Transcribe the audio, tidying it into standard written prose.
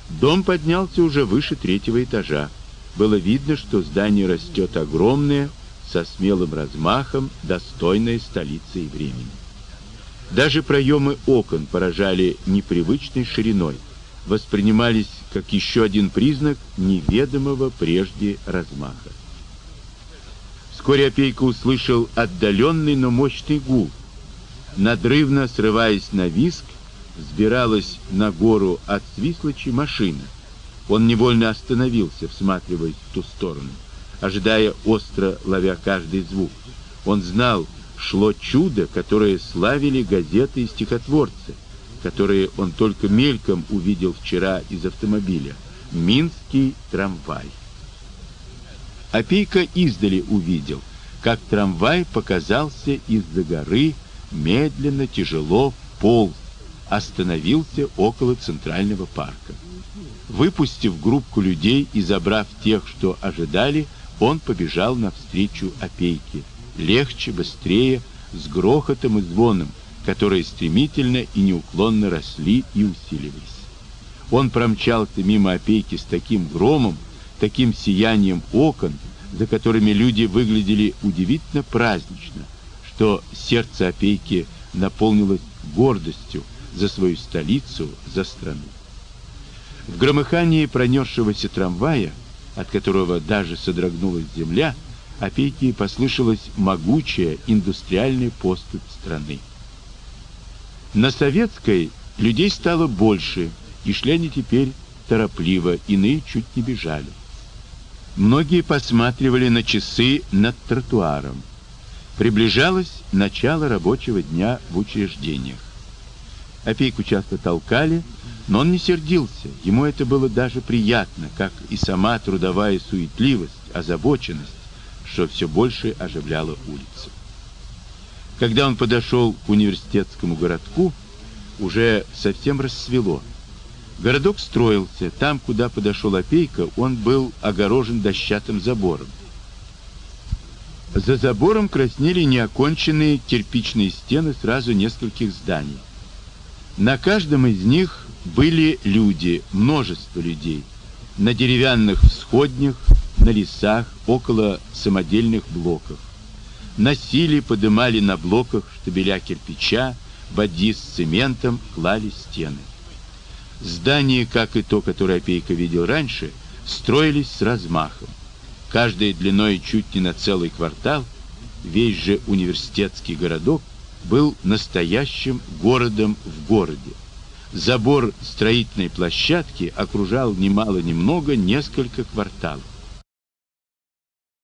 Дом поднялся уже выше 3-го этажа. Было видно, что здание растет огромное, со смелым размахом, достойное столицы и времени. Даже проемы окон поражали непривычной шириной, воспринимались как еще один признак неведомого прежде размаха. Вскоре Опейка услышал отдаленный, но мощный гул. Надрывно срываясь на визг, взбиралась на гору от Свислочи машина. Он невольно остановился, всматриваясь в ту сторону, ожидая, остро ловя каждый звук. Он знал, шло чудо, которое славили газеты и стихотворцы, которые он только мельком увидел вчера из автомобиля. Минский трамвай. Опейка издали увидел, как трамвай показался из-за горы, медленно, тяжело полз, остановился около Центрального парка. Выпустив группку людей и забрав тех, что ожидали, он побежал навстречу Опейке, легче, быстрее, с грохотом и звоном, которые стремительно и неуклонно росли и усиливались. Он промчался мимо Опейки с таким громом, таким сиянием окон, за которыми люди выглядели удивительно празднично, что сердце Опейки наполнилось гордостью за свою столицу, за страну. В громыхании пронесшегося трамвая, от которого даже содрогнулась земля, Опейке послышалась могучая индустриальная поступь страны. На Советской людей стало больше, и шли они теперь торопливо, иные чуть не бежали. Многие посматривали на часы над тротуаром. Приближалось начало рабочего дня в учреждениях. Опейку часто толкали, но он не сердился. Ему это было даже приятно, как и сама трудовая суетливость, озабоченность, что все больше оживляло улицу. Когда он подошел к университетскому городку, уже совсем рассвело. Городок строился. Там, куда подошел Опейка, он был огорожен дощатым забором. За забором краснели неоконченные кирпичные стены сразу нескольких зданий. На каждом из них были люди, множество людей. На деревянных всходнях, на лесах, около самодельных блоков. Носили, подымали на блоках штабеля кирпича, бадьи с цементом, клали стены. Здания, как и то, которое Опейка видел раньше, строились с размахом. Каждое длиной чуть не на целый квартал. Весь же университетский городок был настоящим городом в городе. Забор строительной площадки окружал ни мало ни много несколько кварталов.